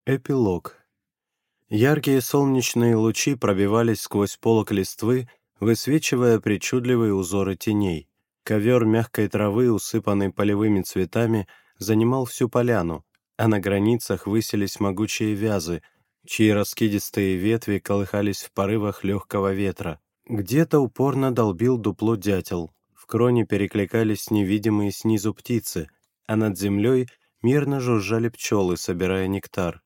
Эпилог. Яркие солнечные лучи пробивались сквозь полог листвы, высвечивая причудливые узоры теней. Ковер мягкой травы, усыпанный полевыми цветами, занимал всю поляну, а на границах высились могучие вязы, чьи раскидистые ветви колыхались в порывах легкого ветра. Где-то упорно долбил дупло дятел, в кроне перекликались невидимые снизу птицы, а над землей мирно жужжали пчелы, собирая нектар.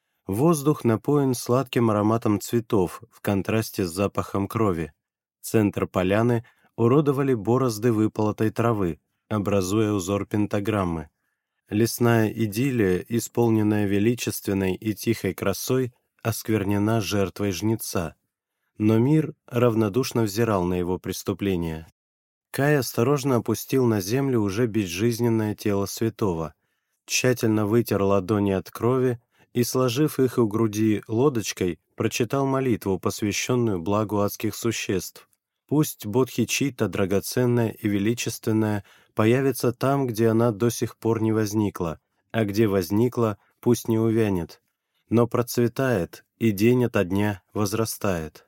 Воздух напоен сладким ароматом цветов в контрасте с запахом крови. Центр поляны уродовали борозды выполотой травы, образуя узор пентаграммы. Лесная идиллия, исполненная величественной и тихой красой, осквернена жертвой жнеца. Но мир равнодушно взирал на его преступления. Кай осторожно опустил на землю уже безжизненное тело святого, тщательно вытер ладони от крови и, сложив их у груди лодочкой, прочитал молитву, посвященную благу адских существ. Пусть Бодхичитта, драгоценная и величественная, появится там, где она до сих пор не возникла, а где возникла, пусть не увянет, но процветает и день ото дня возрастает.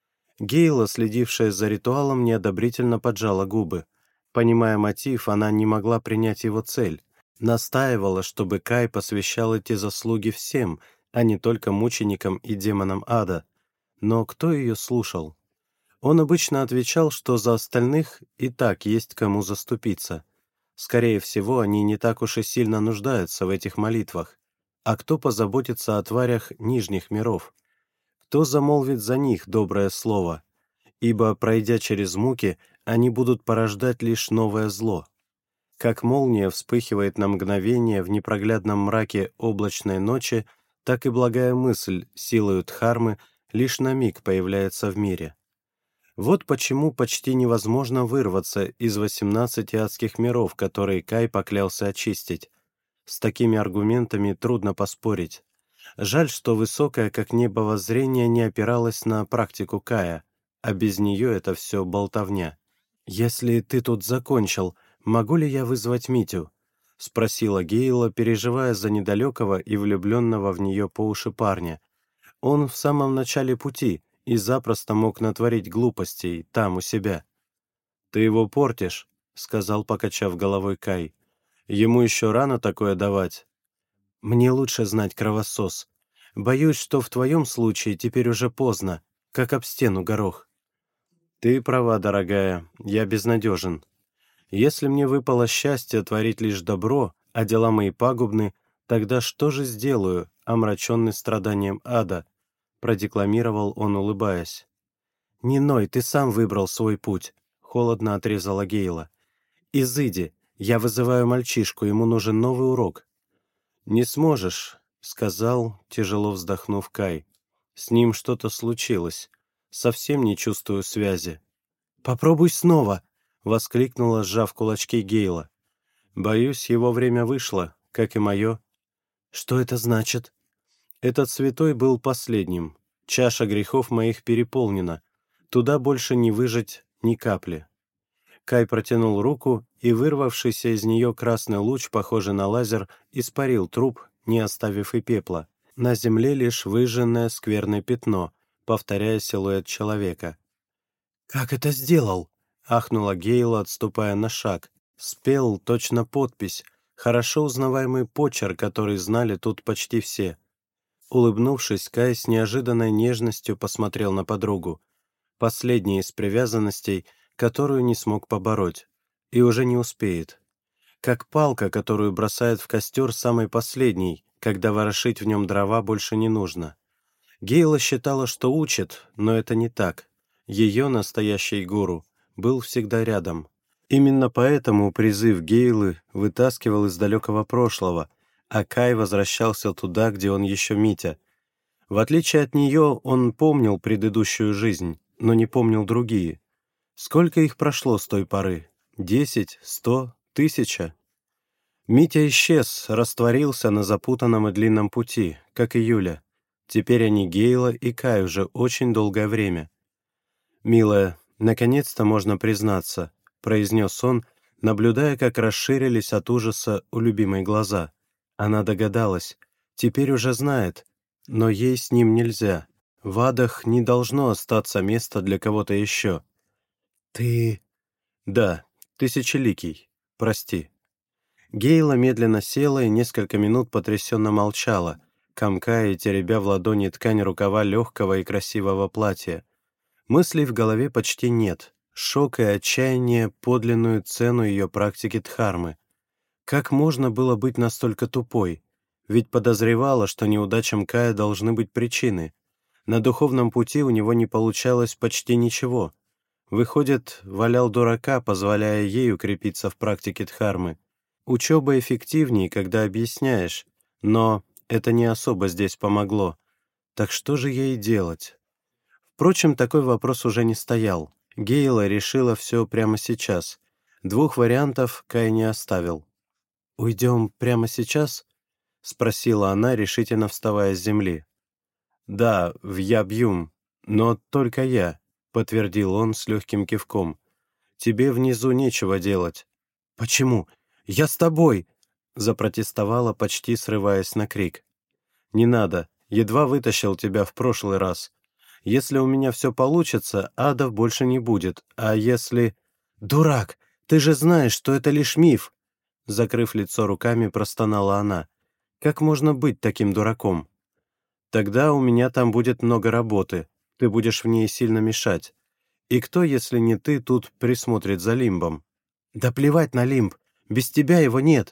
Гейла, следившая за ритуалом, неодобрительно поджала губы. Понимая мотив, она не могла принять его цель. Настаивала, чтобы Кай посвящал эти заслуги всем, а не только мученикам и демонам ада. Но кто ее слушал? Он обычно отвечал, что за остальных и так есть кому заступиться. Скорее всего, они не так уж и сильно нуждаются в этих молитвах. А кто позаботится о тварях нижних миров? Кто замолвит за них доброе слово? Ибо, пройдя через муки, они будут порождать лишь новое зло. Как молния вспыхивает на мгновение в непроглядном мраке облачной ночи, так и благая мысль, силою дхармы, лишь на миг появляется в мире. Вот почему почти невозможно вырваться из 18 адских миров, которые Кай поклялся очистить. С такими аргументами трудно поспорить. Жаль, что высокое, как небо, воззрение не опиралось на практику Кая, а без нее это все болтовня. «Если ты тут закончил, могу ли я вызвать Митю?» — спросила Гейла, переживая за недалекого и влюбленного в нее по уши парня. Он в самом начале пути и запросто мог натворить глупостей там, у себя. «Ты его портишь», — сказал, покачав головой Кай. «Ему еще рано такое давать». «Мне лучше знать, кровосос. Боюсь, что в твоем случае теперь уже поздно, как об стену горох». «Ты права, дорогая, я безнадежен. Если мне выпало счастье творить лишь добро, а дела мои пагубны, тогда что же сделаю, омраченный страданием ада?» — продекламировал он, улыбаясь. «Не ной, ты сам выбрал свой путь», — холодно отрезала Гейла. «Изыди, я вызываю мальчишку, ему нужен новый урок». «Не сможешь», — сказал, тяжело вздохнув Кай. «С ним что-то случилось. Совсем не чувствую связи». «Попробуй снова», — воскликнула, сжав кулачки Гейла. «Боюсь, его время вышло, как и мое». «Что это значит?» «Этот святой был последним. Чаша грехов моих переполнена. Туда больше не выжать ни капли». Кай протянул руку, и вырвавшийся из нее красный луч, похожий на лазер, испарил труп, не оставив и пепла. На земле лишь выжженное скверное пятно, повторяя силуэт человека. «Как это сделал?» — ахнула Гейла, отступая на шаг. Спел точно подпись, хорошо узнаваемый почерк, который знали тут почти все. Улыбнувшись, Кай с неожиданной нежностью посмотрел на подругу. Последняя из привязанностей, которую не смог побороть, и уже не успеет. Как палка, которую бросают в костер самый последний, когда ворошить в нем дрова больше не нужно. Гейла считала, что учит, но это не так. Ее настоящий гуру был всегда рядом. Именно поэтому призыв Гейлы вытаскивал из далекого прошлого, а Кай возвращался туда, где он еще Митя. В отличие от нее, он помнил предыдущую жизнь, но не помнил другие. Сколько их прошло с той поры? 10, 100, 1000? Митя исчез, растворился на запутанном и длинном пути, как и Юля. Теперь они Гейла и Кай уже очень долгое время. «Милая, наконец-то можно признаться», — произнес он, наблюдая, как расширились от ужаса у любимой глаза. Она догадалась. Теперь уже знает, но ей с ним нельзя. В адах не должно остаться места для кого-то еще. Ты... Да, тысячеликий. Прости. Гейла медленно села и несколько минут потрясенно молчала, комкая и теребя в ладони ткань рукава легкого и красивого платья. Мыслей в голове почти нет. Шок и отчаяние — подлинную цену ее практики дхармы. Как можно было быть настолько тупой? Ведь подозревала, что неудачам Кая должны быть причины. На духовном пути у него не получалось почти ничего. Выходит, валял дурака, позволяя ей укрепиться в практике дхармы. Учеба эффективнее, когда объясняешь, но это не особо здесь помогло. Так что же ей делать? Впрочем, такой вопрос уже не стоял. Гейла решила все прямо сейчас. Двух вариантов Кай не оставил. «Уйдем прямо сейчас?» — спросила она, решительно вставая с земли. «Да, в Ябьюм, но только я», — подтвердил он с легким кивком. «Тебе внизу нечего делать». «Почему? Я с тобой!» — запротестовала, почти срываясь на крик. «Не надо, едва вытащил тебя в прошлый раз. Если у меня все получится, адов больше не будет, а если...» «Дурак! Ты же знаешь, что это лишь миф!» Закрыв лицо руками, простонала она. «Как можно быть таким дураком?» «Тогда у меня там будет много работы, ты будешь в ней сильно мешать. И кто, если не ты, тут присмотрит за Лимбом?» «Да плевать на Лимб, без тебя его нет».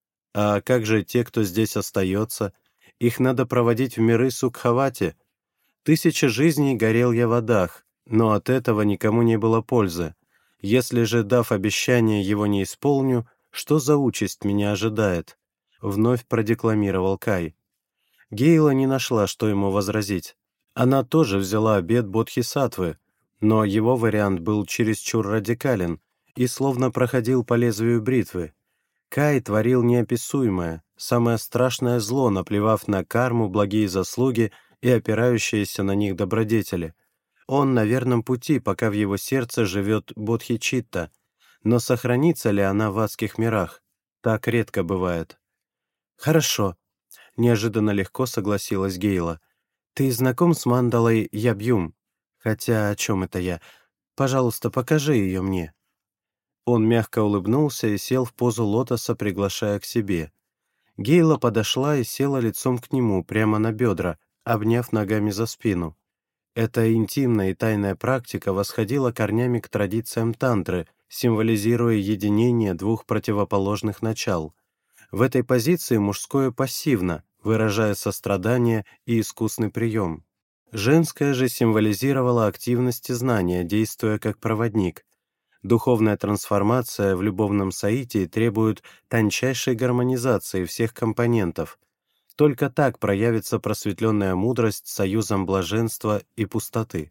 «А как же те, кто здесь остается? Их надо проводить в миры Сукхавати. 1000 жизней горел я в водах, но от этого никому не было пользы. Если же, дав обещание, его не исполню, что за участь меня ожидает?» Вновь продекламировал Кай. Гейла не нашла, что ему возразить. Она тоже взяла обет бодхисаттвы, но его вариант был чересчур радикален и словно проходил по лезвию бритвы. Кай творил неописуемое, самое страшное зло, наплевав на карму, благие заслуги и опирающиеся на них добродетели. Он на верном пути, пока в его сердце живет бодхичитта, но сохранится ли она в адских мирах? Так редко бывает. «Хорошо», — неожиданно легко согласилась Гейла. «Ты знаком с мандалой Ябьюм? Хотя о чем это я? Пожалуйста, покажи ее мне». Он мягко улыбнулся и сел в позу лотоса, приглашая к себе. Гейла подошла и села лицом к нему, прямо на бедра, обняв ногами за спину. Эта интимная и тайная практика восходила корнями к традициям тантры, символизируя единение двух противоположных начал. В этой позиции мужское пассивно, выражая сострадание и искусный прием. Женское же символизировало активность и знание, действуя как проводник. Духовная трансформация в любовном соитии требует тончайшей гармонизации всех компонентов. Только так проявится просветленная мудрость с союзом блаженства и пустоты.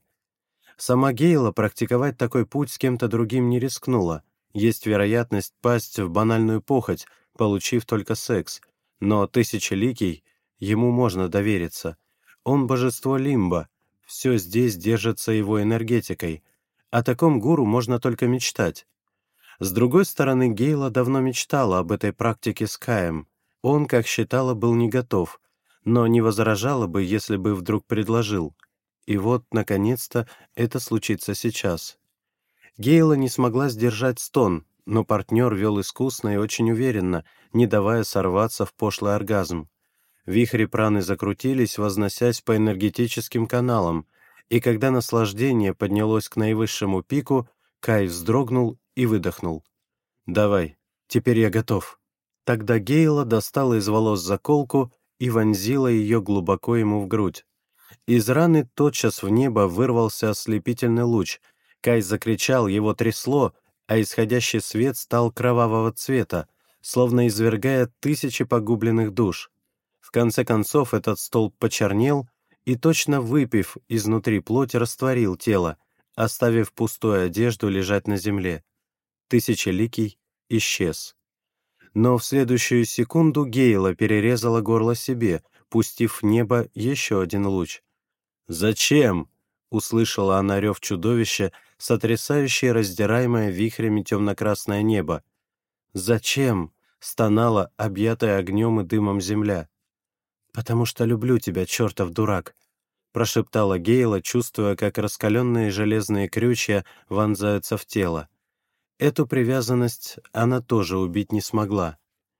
Сама Гейла практиковать такой путь с кем-то другим не рискнула. Есть вероятность пасть в банальную похоть, получив только секс. Но тысячеликий, ему можно довериться. Он божество Лимба, все здесь держится его энергетикой. О таком гуру можно только мечтать. С другой стороны, Гейла давно мечтала об этой практике с Каем. Он, как считала, был не готов, но не возражала бы, если бы вдруг предложил. И вот, наконец-то, это случится сейчас. Гейла не смогла сдержать стон, но партнер вел искусно и очень уверенно, не давая сорваться в пошлый оргазм. Вихри праны закрутились, возносясь по энергетическим каналам, и когда наслаждение поднялось к наивысшему пику, Кай вздрогнул и выдохнул. «Давай, теперь я готов». Тогда Гейла достала из волос заколку и вонзила ее глубоко ему в грудь. Из раны тотчас в небо вырвался ослепительный луч. Кай закричал, его трясло, а исходящий свет стал кровавого цвета, словно извергая тысячи погубленных душ. В конце концов этот столб почернел и, точно выпив изнутри плоть, растворил тело, оставив пустую одежду лежать на земле. Тысячеликий исчез. Но в следующую секунду Гейла перерезала горло себе, пустив в небо еще один луч. «Зачем?» — услышала она рев чудовища, сотрясающее раздираемое вихрями темно-красное небо. «Зачем?» — стонала, объятая огнем и дымом земля. «Потому что люблю тебя, чертов дурак», — прошептала Гейла, чувствуя, как раскаленные железные крючья вонзаются в тело. Эту привязанность она тоже убить не смогла.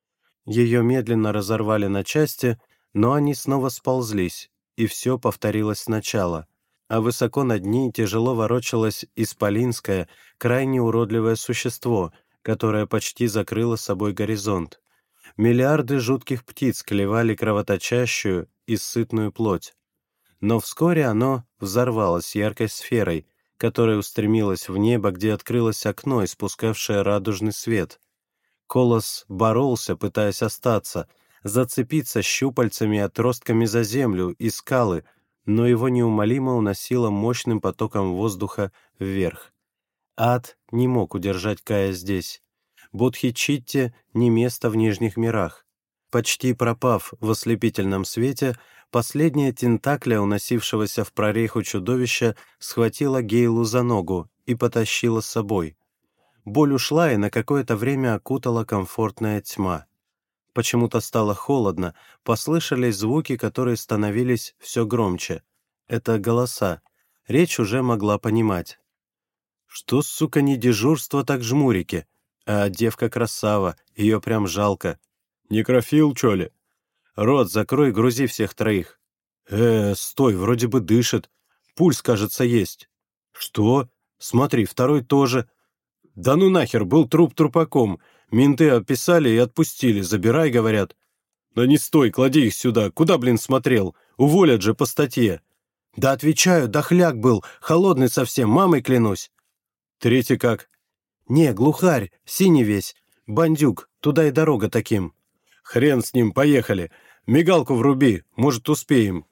Ее медленно разорвали на части, но они снова сползлись, и все повторилось сначала. А высоко над ней тяжело ворочалось исполинское, крайне уродливое существо, которое почти закрыло собой горизонт. Миллиарды жутких птиц клевали кровоточащую и сытную плоть. Но вскоре оно взорвалось яркой сферой, которая устремилась в небо, где открылось окно, испускавшее радужный свет. Колос боролся, пытаясь остаться, зацепиться щупальцами и отростками за землю и скалы, но его неумолимо уносило мощным потоком воздуха вверх. Ад не мог удержать Кая здесь. Бодхичитте не место в нижних мирах. Почти пропав в ослепительном свете, последняя тентакля, уносившегося в прореху чудовища, схватила Гейлу за ногу и потащила с собой. Боль ушла, и на какое-то время окутала комфортная тьма. Почему-то стало холодно, послышались звуки, которые становились все громче. Это голоса. Речь уже могла понимать. Что, сука, не дежурство, так жмурики? А девка красава, ее прям жалко. Некрофил, чё ли? Рот закрой, грузи всех троих. Стой, вроде бы дышит. Пульс, кажется, есть. Что? Смотри, второй тоже. Да ну нахер, был труп трупаком. Менты описали и отпустили, забирай, говорят. Да не стой, клади их сюда. Куда, блин, смотрел? Уволят же по статье. Да отвечаю, дохляк был, холодный совсем, мамой клянусь. Третий как? Не, глухарь, синий весь. Бандюк, туда и дорога таким. Хрен с ним, поехали. Мигалку вруби, может, успеем.